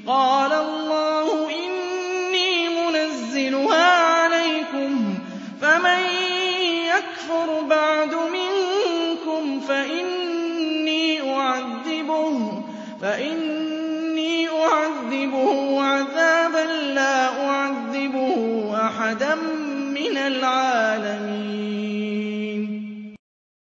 قَالَ اللَّهُ إِنِّي مُنَزِّلُهَا عَلَيْكُمْ فَمَن يَكْفُرْ بَعْدُ مِنكُمْ فَإِنِّي أُعَذِّبُهُ عَذَابًا لَّا أُعَذِّبُهُ أَحَدًا مِّنَ الْعَالَمِينَ